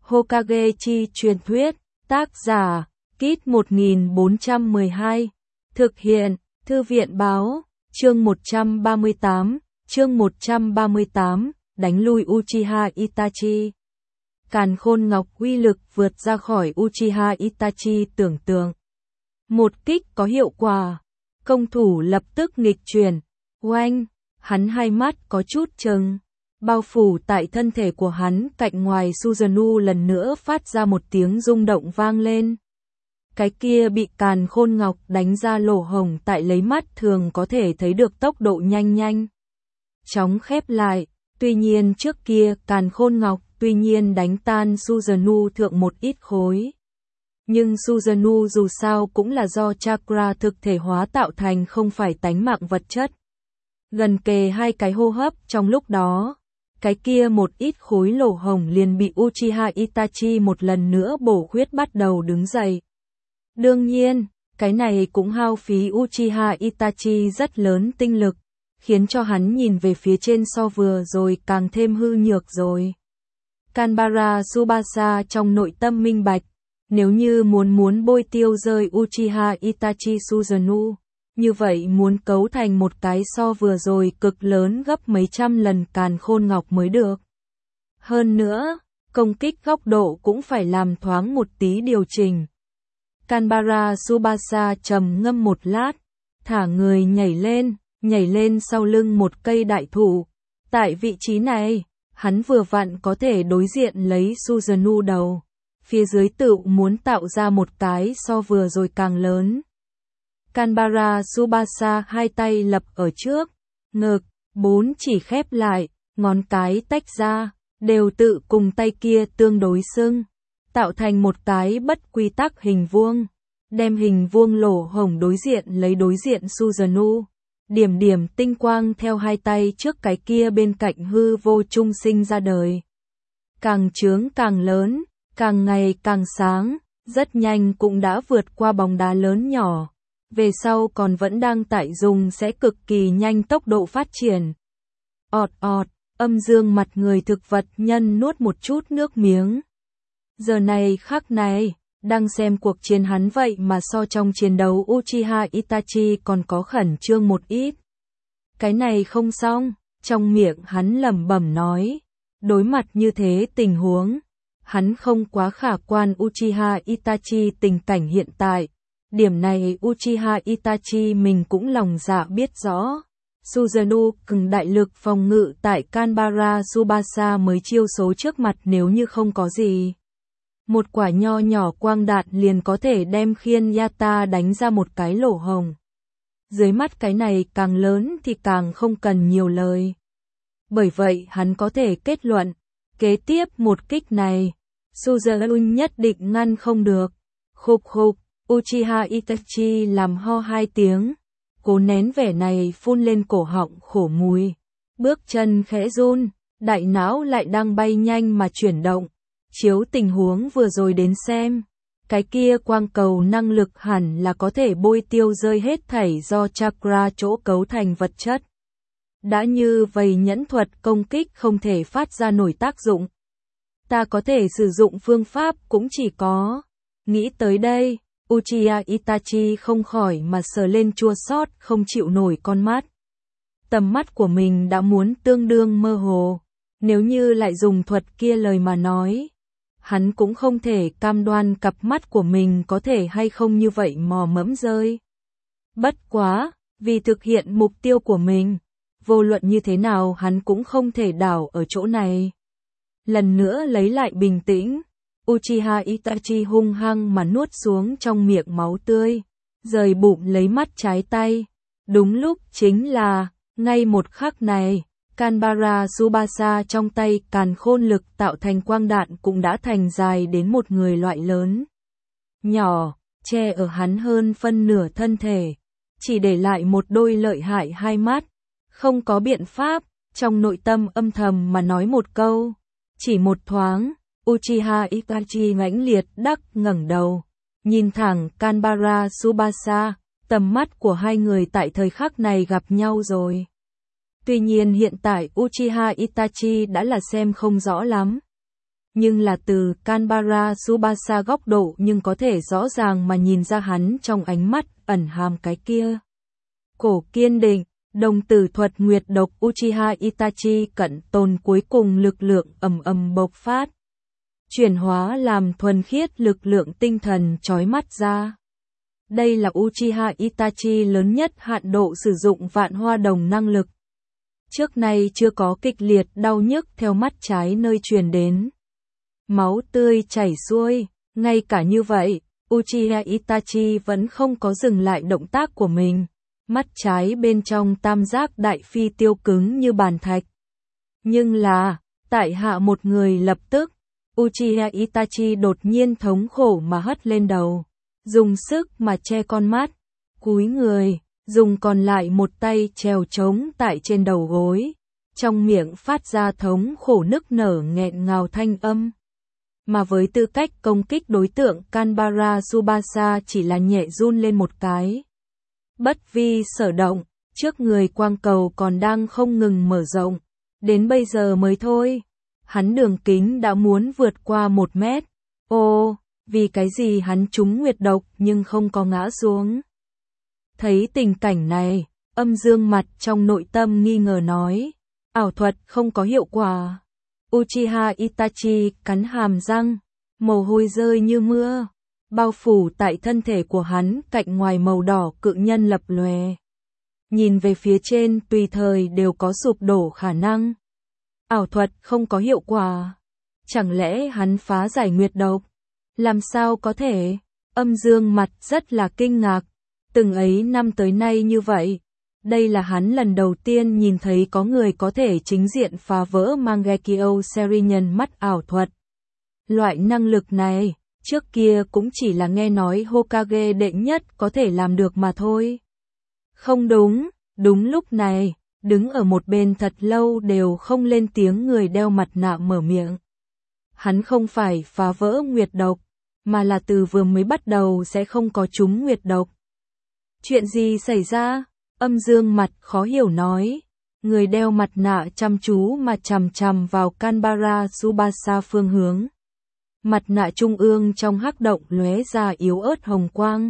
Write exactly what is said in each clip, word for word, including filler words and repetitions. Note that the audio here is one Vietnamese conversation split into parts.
Hokage chi truyền thuyết, tác giả, Kit một nghìn bốn trăm mười hai, thực hiện, Thư viện báo, chương một trăm ba mươi tám, chương một trăm ba mươi tám, đánh lui Uchiha Itachi. Càn khôn ngọc uy lực vượt ra khỏi Uchiha Itachi tưởng tượng. Một kích có hiệu quả, công thủ lập tức nghịch chuyển, oanh, hắn hai mắt có chút trừng, bao phủ tại thân thể của hắn cạnh ngoài Susanoo lần nữa phát ra một tiếng rung động vang lên. Cái kia bị càn khôn ngọc đánh ra lỗ hổng tại lấy mắt thường có thể thấy được tốc độ nhanh nhanh chóng khép lại, tuy nhiên trước kia càn khôn ngọc tuy nhiên đánh tan Susanoo thượng một ít khối. Nhưng Susanoo dù sao cũng là do chakra thực thể hóa tạo thành không phải tánh mạng vật chất. Gần kề hai cái hô hấp trong lúc đó, cái kia một ít khối lỗ hổng liền bị Uchiha Itachi một lần nữa bổ khuyết bắt đầu đứng dậy. Đương nhiên, cái này cũng hao phí Uchiha Itachi rất lớn tinh lực, khiến cho hắn nhìn về phía trên so vừa rồi càng thêm hư nhược rồi. Kanbara Tsubasa trong nội tâm minh bạch, nếu như muốn muốn bôi tiêu rơi Uchiha Itachi Susanoo, như vậy muốn cấu thành một cái so vừa rồi cực lớn gấp mấy trăm lần càn khôn ngọc mới được. Hơn nữa, công kích góc độ cũng phải làm thoáng một tí điều chỉnh. Kanbara Tsubasa trầm ngâm một lát, thả người nhảy lên, nhảy lên sau lưng một cây đại thụ. Tại vị trí này, hắn vừa vặn có thể đối diện lấy Susanoo đầu. Phía dưới tự muốn tạo ra một cái so vừa rồi càng lớn. Kanbara Tsubasa hai tay lập ở trước, ngực, bốn chỉ khép lại, ngón cái tách ra, đều tự cùng tay kia tương đối xưng, tạo thành một cái bất quy tắc hình vuông, đem hình vuông lỗ hổng đối diện lấy đối diện Susanoo. Điểm điểm tinh quang theo hai tay trước cái kia bên cạnh hư vô trung sinh ra đời. Càng trướng càng lớn, càng ngày càng sáng, rất nhanh cũng đã vượt qua bóng đá lớn nhỏ. Về sau còn vẫn đang tại dùng sẽ cực kỳ nhanh tốc độ phát triển. Ọt ọt, âm dương mặt người thực vật nhân nuốt một chút nước miếng. Giờ này khắc này, đang xem cuộc chiến hắn vậy mà so trong chiến đấu Uchiha Itachi còn có khẩn trương một ít. Cái này không xong, trong miệng hắn lẩm bẩm nói. Đối mặt như thế tình huống, hắn không quá khả quan Uchiha Itachi tình cảnh hiện tại. Điểm này Uchiha Itachi mình cũng lòng dạ biết rõ. Susanoo cừng đại lực phòng ngự tại Kanbara Tsubasa mới chiêu số trước mặt nếu như không có gì. Một quả nho nhỏ quang đạn liền có thể đem khiên Yata đánh ra một cái lỗ hổng. Dưới mắt cái này càng lớn thì càng không cần nhiều lời. Bởi vậy hắn có thể kết luận, kế tiếp một kích này, Susanoo nhất định ngăn không được. Khục khục, Uchiha Itachi làm ho hai tiếng, cố nén vẻ này phun lên cổ họng khổ mùi. Bước chân khẽ run, đại não lại đang bay nhanh mà chuyển động. Chiếu tình huống vừa rồi đến xem, cái kia quang cầu năng lực hẳn là có thể bôi tiêu rơi hết thảy do chakra chỗ cấu thành vật chất. Đã như vậy nhẫn thuật công kích không thể phát ra nổi tác dụng. Ta có thể sử dụng phương pháp cũng chỉ có. Nghĩ tới đây, Uchiha Itachi không khỏi mà sờ lên chua xót không chịu nổi con mắt. Tầm mắt của mình đã muốn tương đương mơ hồ. Nếu như lại dùng thuật kia lời mà nói, hắn cũng không thể cam đoan cặp mắt của mình có thể hay không như vậy mò mẫm rơi. Bất quá, vì thực hiện mục tiêu của mình, vô luận như thế nào hắn cũng không thể đảo ở chỗ này. Lần nữa lấy lại bình tĩnh, Uchiha Itachi hung hăng mà nuốt xuống trong miệng máu tươi, rời bụng lấy mắt trái tay. Đúng lúc chính là, ngay một khắc này, Kanbara Tsubasa trong tay càn khôn lực tạo thành quang đạn cũng đã thành dài đến một người loại lớn. Nhỏ, che ở hắn hơn phân nửa thân thể, chỉ để lại một đôi lợi hại hai mắt. Không có biện pháp, trong nội tâm âm thầm mà nói một câu. Chỉ một thoáng, Uchiha Itachi mãnh liệt đắc ngẩng đầu, nhìn thẳng Kanbara Tsubasa, tầm mắt của hai người tại thời khắc này gặp nhau rồi. Tuy nhiên hiện tại Uchiha Itachi đã là xem không rõ lắm. nhưng là từ Kanbara Tsubasa góc độ nhưng có thể rõ ràng mà nhìn ra hắn trong ánh mắt ẩn hàm cái kia. Cổ kiên định, đồng tử thuật nguyệt độc Uchiha Itachi cận tồn cuối cùng lực lượng ầm ầm bộc phát. Chuyển hóa làm thuần khiết lực lượng tinh thần chói mắt ra. Đây là Uchiha Itachi lớn nhất hạn độ sử dụng vạn hoa đồng năng lực. Trước nay chưa có kịch liệt đau nhức theo mắt trái nơi truyền đến. Máu tươi chảy xuôi, ngay cả như vậy, Uchiha Itachi vẫn không có dừng lại động tác của mình. Mắt trái bên trong tam giác đại phi tiêu cứng như bàn thạch. Nhưng là, tại hạ một người lập tức, Uchiha Itachi đột nhiên thống khổ mà hất lên đầu. Dùng sức mà che con mắt, cúi người, dùng còn lại một tay trèo trống tại trên đầu gối. Trong miệng phát ra thống khổ nức nở nghẹn ngào thanh âm. Mà với tư cách công kích đối tượng Kanbara Tsubasa chỉ là nhẹ run lên một cái. Bất vi sở động, trước người quang cầu còn đang không ngừng mở rộng. Đến bây giờ mới thôi, hắn đường kính đã muốn vượt qua một mét. Ô, vì cái gì hắn trúng nguyệt độc nhưng không có ngã xuống. Thấy tình cảnh này, Âm Dương mặt trong nội tâm nghi ngờ nói, ảo thuật không có hiệu quả. Uchiha Itachi cắn hàm răng, mồ hôi rơi như mưa, bao phủ tại thân thể của hắn, cạnh ngoài màu đỏ cự nhân lập lòe. Nhìn về phía trên tùy thời đều có sụp đổ khả năng. Ảo thuật không có hiệu quả. Chẳng lẽ hắn phá giải nguyệt độc? Làm sao có thể? Âm Dương mặt rất là kinh ngạc. Từng ấy năm tới nay như vậy. Đây là hắn lần đầu tiên nhìn thấy có người có thể chính diện phá vỡ Mangekyo Serinen mắt ảo thuật. Loại năng lực này, trước kia cũng chỉ là nghe nói Hokage đệ nhất có thể làm được mà thôi. Không đúng, đúng lúc này, đứng ở một bên thật lâu đều không lên tiếng người đeo mặt nạ mở miệng. Hắn không phải phá vỡ nguyệt độc, mà là từ vừa mới bắt đầu sẽ không có trúng nguyệt độc. Chuyện gì xảy ra? Âm Dương mặt khó hiểu nói. Người đeo mặt nạ chăm chú mà chằm chằm vào Kanbara Tsubasa phương hướng. Mặt nạ trung ương trong hắc động lóe ra yếu ớt hồng quang.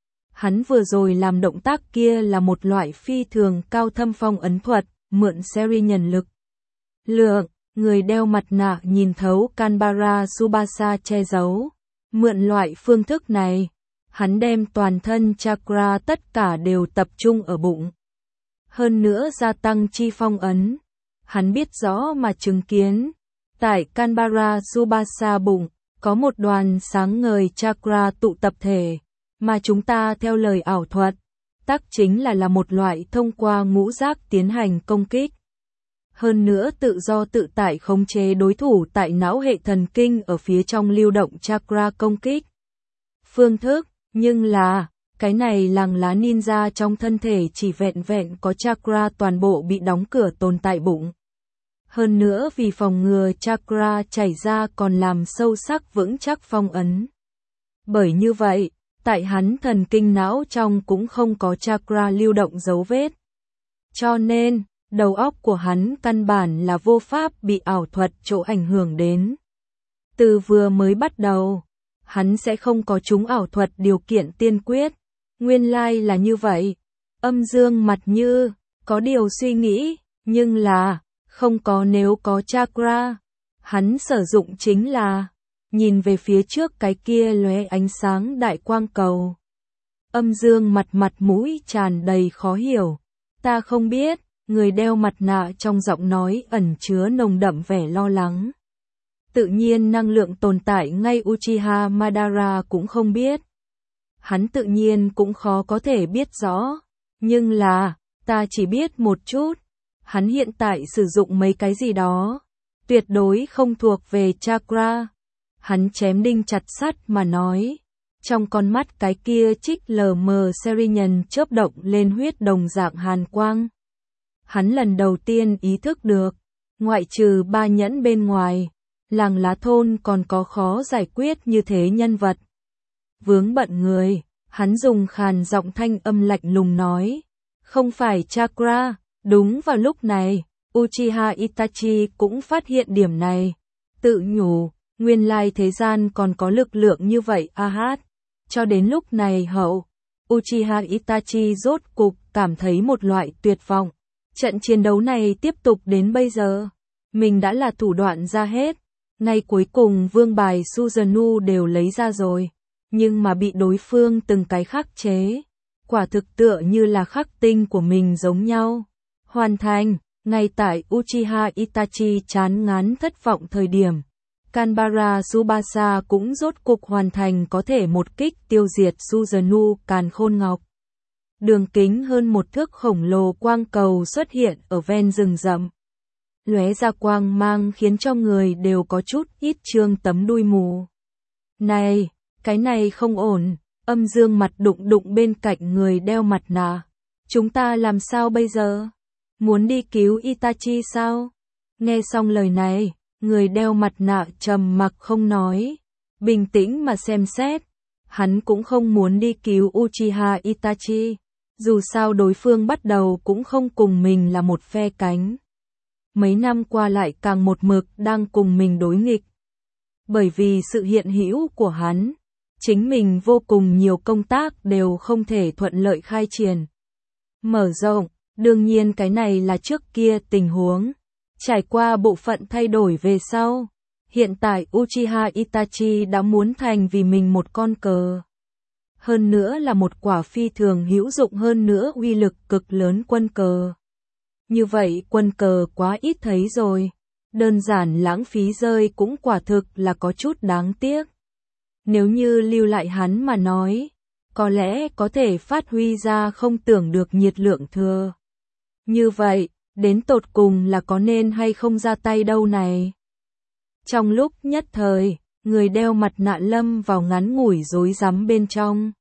Hắn vừa rồi làm động tác kia là một loại phi thường cao thâm phong ấn thuật, mượn Serinen lực. Lượng, người đeo mặt nạ nhìn thấu Kanbara Tsubasa che giấu. Mượn loại phương thức này, hắn đem toàn thân chakra tất cả đều tập trung ở bụng. Hơn nữa gia tăng chi phong ấn. Hắn biết rõ mà chứng kiến. Tại Kanbara Tsubasa bụng, có một đoàn sáng ngời chakra tụ tập thể. Mà chúng ta theo lời ảo thuật, tắc chính là là một loại thông qua ngũ giác tiến hành công kích. Hơn nữa tự do tự tại khống chế đối thủ tại não hệ thần kinh ở phía trong lưu động chakra công kích. Phương thức, nhưng là, cái này làng lá ninja trong thân thể chỉ vẹn vẹn có chakra toàn bộ bị đóng cửa tồn tại bụng. Hơn nữa vì phòng ngừa chakra chảy ra còn làm sâu sắc vững chắc phong ấn. Bởi như vậy, tại hắn thần kinh não trong cũng không có chakra lưu động dấu vết. Cho nên, đầu óc của hắn căn bản là vô pháp bị ảo thuật chỗ ảnh hưởng đến. Từ vừa mới bắt đầu, hắn sẽ không có chúng ảo thuật điều kiện tiên quyết. Nguyên lai là như vậy. Âm Dương mặt như, có điều suy nghĩ, nhưng là, không có nếu có chakra. Hắn sử dụng chính là, nhìn về phía trước cái kia lóe ánh sáng đại quang cầu. Âm Dương mặt mặt mũi tràn đầy khó hiểu. Ta không biết, người đeo mặt nạ trong giọng nói ẩn chứa nồng đậm vẻ lo lắng. Tự nhiên năng lượng tồn tại ngay Uchiha Madara cũng không biết. Hắn tự nhiên cũng khó có thể biết rõ. Nhưng là, ta chỉ biết một chút. Hắn hiện tại sử dụng mấy cái gì đó. Tuyệt đối không thuộc về chakra. Hắn chém đinh chặt sắt mà nói. Trong con mắt cái kia trích lờ mờ Serinen chớp động lên huyết đồng dạng hàn quang. Hắn lần đầu tiên ý thức được. Ngoại trừ ba nhẫn bên ngoài. Làng lá thôn còn có khó giải quyết như thế nhân vật. Vướng bận người, hắn dùng khàn giọng thanh âm lạnh lùng nói. Không phải chakra, đúng vào lúc này, Uchiha Itachi cũng phát hiện điểm này. Tự nhủ, Nguyên lai thế gian còn có lực lượng như vậy a hát. Cho đến lúc này hậu, Uchiha Itachi rốt cục cảm thấy một loại tuyệt vọng. Trận chiến đấu này tiếp tục đến bây giờ. Mình đã là thủ đoạn ra hết. Ngay cuối cùng vương bài Susanoo đều lấy ra rồi. Nhưng mà bị đối phương từng cái khắc chế. Quả thực tựa như là khắc tinh của mình giống nhau. Hoàn thành, ngay tại Uchiha Itachi chán ngán thất vọng thời điểm. Kanbara Tsubasa cũng rốt cục hoàn thành có thể một kích tiêu diệt Susanoo Càn Khôn Ngọc. Đường kính hơn một thước khổng lồ quang cầu xuất hiện ở ven rừng rậm. Lóe ra quang mang khiến cho người đều có chút ít trương tấm đuôi mù. Này, cái này không ổn, âm dương mặt đụng đụng bên cạnh người đeo mặt nạ. Chúng ta làm sao bây giờ? Muốn đi cứu Itachi sao? Nghe xong lời này, người đeo mặt nạ trầm mặc không nói. Bình tĩnh mà xem xét. Hắn cũng không muốn đi cứu Uchiha Itachi. Dù sao đối phương bắt đầu cũng không cùng mình là một phe cánh. Mấy năm qua lại càng một mực đang cùng mình đối nghịch. Bởi vì sự hiện hữu của hắn, chính mình vô cùng nhiều công tác đều không thể thuận lợi khai triển. Mở rộng, đương nhiên cái này là trước kia tình huống. Trải qua bộ phận thay đổi về sau, hiện tại Uchiha Itachi đã muốn thành vì mình một con cờ. Hơn nữa là một quả phi thường hữu dụng hơn nữa uy lực cực lớn quân cờ. Như vậy quân cờ quá ít thấy rồi. Đơn giản lãng phí rơi cũng quả thực là có chút đáng tiếc. Nếu như lưu lại hắn mà nói, có lẽ có thể phát huy ra không tưởng được nhiệt lượng thừa. Như vậy, đến tột cùng là có nên hay không ra tay đâu này. Trong lúc nhất thời, người đeo mặt nạ lâm vào ngắn ngủi rối rắm bên trong.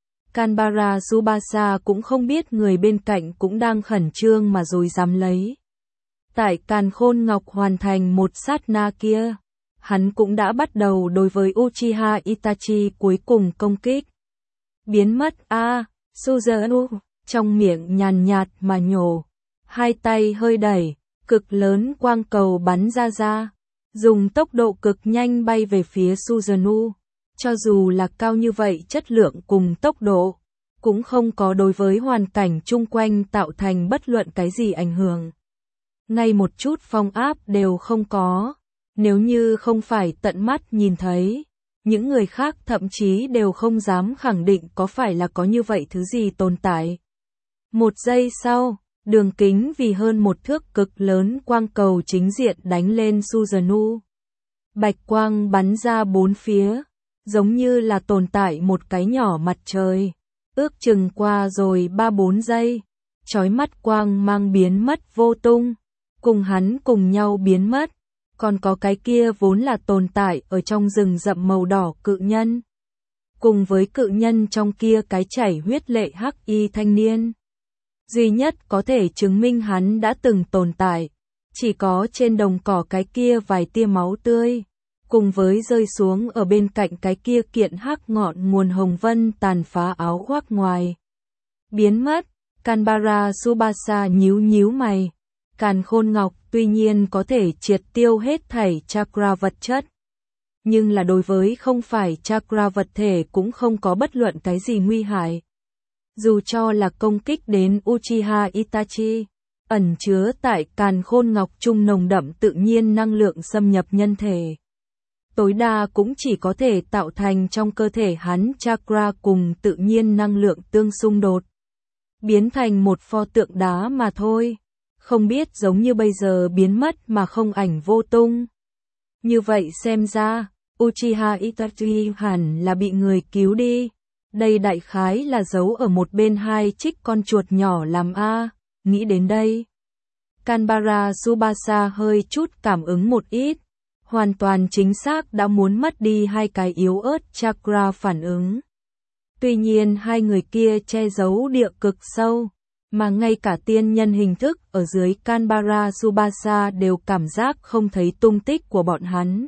Kanbara Tsubasa cũng không biết người bên cạnh cũng đang khẩn trương mà rối rắm lấy. Tại Càn Khôn Ngọc hoàn thành một sát na kia, hắn cũng đã bắt đầu đối với Uchiha Itachi cuối cùng công kích. Biến mất a, à, Susanoo, trong miệng nhàn nhạt mà nhổ. Hai tay hơi đẩy, cực lớn quang cầu bắn ra ra, dùng tốc độ cực nhanh bay về phía Susanoo. Cho dù là cao như vậy chất lượng cùng tốc độ, cũng không có đối với hoàn cảnh chung quanh tạo thành bất luận cái gì ảnh hưởng. Ngay một chút phong áp đều không có, nếu như không phải tận mắt nhìn thấy, những người khác thậm chí đều không dám khẳng định có phải là có như vậy thứ gì tồn tại. Một giây sau, đường kính vì hơn một thước cực lớn quang cầu chính diện đánh lên Susanoo. Bạch quang bắn ra bốn phía, giống như là tồn tại một cái nhỏ mặt trời. Ước chừng qua rồi ba bốn giây, chói mắt quang mang biến mất vô tung, cùng hắn cùng nhau biến mất. Còn có cái kia vốn là tồn tại ở trong rừng rậm màu đỏ cự nhân. Cùng với cự nhân trong kia cái chảy huyết lệ hắc y thanh niên. Duy nhất có thể chứng minh hắn đã từng tồn tại, chỉ có trên đồng cỏ cái kia vài tia máu tươi, cùng với rơi xuống ở bên cạnh cái kia kiện hắc ngọn nguồn hồng vân tàn phá áo khoác ngoài. Biến mất, Kanbara Tsubasa nhíu nhíu mày. Càn Khôn Ngọc tuy nhiên có thể triệt tiêu hết thảy chakra vật chất, nhưng là đối với không phải chakra vật thể cũng không có bất luận cái gì nguy hại. Dù cho là công kích đến Uchiha Itachi, ẩn chứa tại Càn Khôn Ngọc trung nồng đậm tự nhiên năng lượng xâm nhập nhân thể. Tối đa cũng chỉ có thể tạo thành trong cơ thể hắn chakra cùng tự nhiên năng lượng tương xung đột, biến thành một pho tượng đá mà thôi. Không biết giống như bây giờ biến mất mà không ảnh vô tung. Như vậy xem ra, Uchiha Itachi hẳn là bị người cứu đi. Đây đại khái là giấu ở một bên hai trích con chuột nhỏ làm a. Nghĩ đến đây, Kanbara Tsubasa hơi chút cảm ứng một ít. Hoàn toàn chính xác đã muốn mất đi hai cái yếu ớt chakra phản ứng. Tuy nhiên hai người kia che giấu địa cực sâu, mà ngay cả tiên nhân hình thức ở dưới Kanbara Tsubasa đều cảm giác không thấy tung tích của bọn hắn.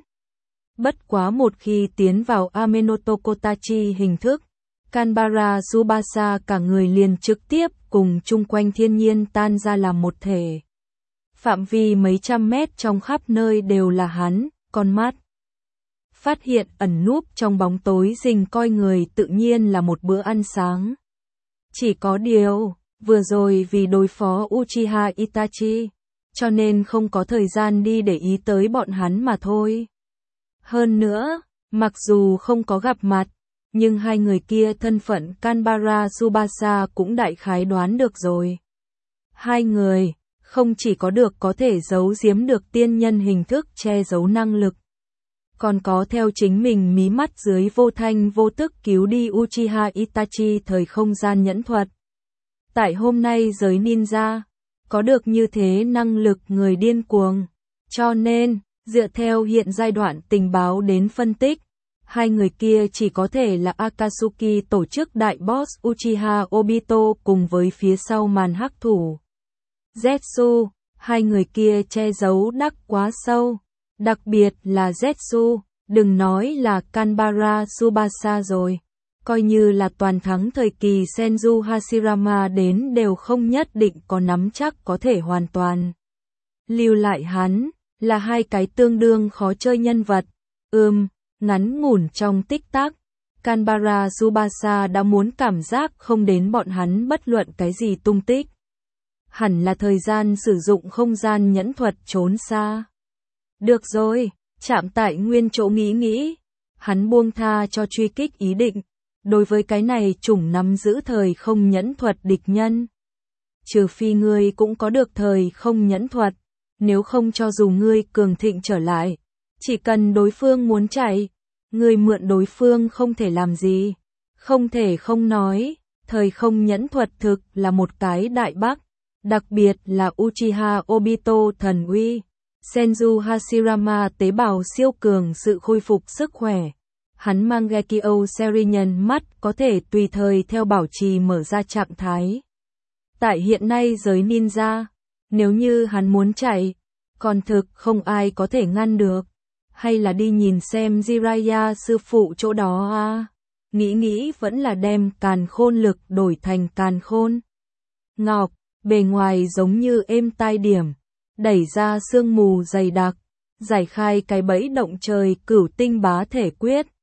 Bất quá một khi tiến vào Amenoto Kotachi hình thức, Kanbara Tsubasa cả người liền trực tiếp cùng chung quanh thiên nhiên tan ra làm một thể. Phạm vi mấy trăm mét trong khắp nơi đều là hắn, con mắt. phát hiện ẩn núp trong bóng tối rình coi người tự nhiên là một bữa ăn sáng. Chỉ có điều, vừa rồi vì đối phó Uchiha Itachi, cho nên không có thời gian đi để ý tới bọn hắn mà thôi. Hơn nữa, mặc dù không có gặp mặt, nhưng hai người kia thân phận Kanbara Tsubasa cũng đại khái đoán được rồi. Hai người, không chỉ có được có thể giấu giếm được tiên nhân hình thức che giấu năng lực, còn có theo chính mình mí mắt dưới vô thanh vô tức cứu đi Uchiha Itachi thời không gian nhẫn thuật. Tại hôm nay giới ninja, có được như thế năng lực người điên cuồng, cho nên, dựa theo hiện giai đoạn tình báo đến phân tích, hai người kia chỉ có thể là Akatsuki tổ chức đại boss Uchiha Obito cùng với phía sau màn hắc thủ Zetsu, hai người kia che giấu đắc quá sâu, đặc biệt là Zetsu, đừng nói là Kanbara Tsubasa rồi, coi như là toàn thắng thời kỳ Senju Hashirama đến đều không nhất định có nắm chắc có thể hoàn toàn lưu lại hắn, là hai cái tương đương khó chơi nhân vật. Ừm, ngắn ngủn trong tích tắc, Kanbara Tsubasa đã muốn cảm giác không đến bọn hắn bất luận cái gì tung tích. Hẳn là thời gian sử dụng không gian nhẫn thuật trốn xa. Được rồi, chạm tại nguyên chỗ nghĩ nghĩ, hắn buông tha cho truy kích ý định, đối với cái này chủng nắm giữ thời không nhẫn thuật địch nhân. Trừ phi ngươi cũng có được thời không nhẫn thuật, nếu không cho dù ngươi cường thịnh trở lại, chỉ cần đối phương muốn chạy, ngươi mượn đối phương không thể làm gì. Không thể không nói, thời không nhẫn thuật thực là một cái đại bác, đặc biệt là Uchiha Obito thần uy, Senju Hashirama tế bào siêu cường sự khôi phục sức khỏe. Hắn Mangekyo Serinhân mắt có thể tùy thời theo bảo trì mở ra trạng thái. Tại hiện nay giới ninja, nếu như hắn muốn chạy, còn thực không ai có thể ngăn được. Hay là đi nhìn xem Jiraiya sư phụ chỗ đó à? Nghĩ nghĩ vẫn là đem càn khôn lực đổi thành càn khôn ngọc, bề ngoài giống như êm tai điểm, đẩy ra sương mù dày đặc, giải khai cái bẫy động trời cửu tinh bá thể quyết.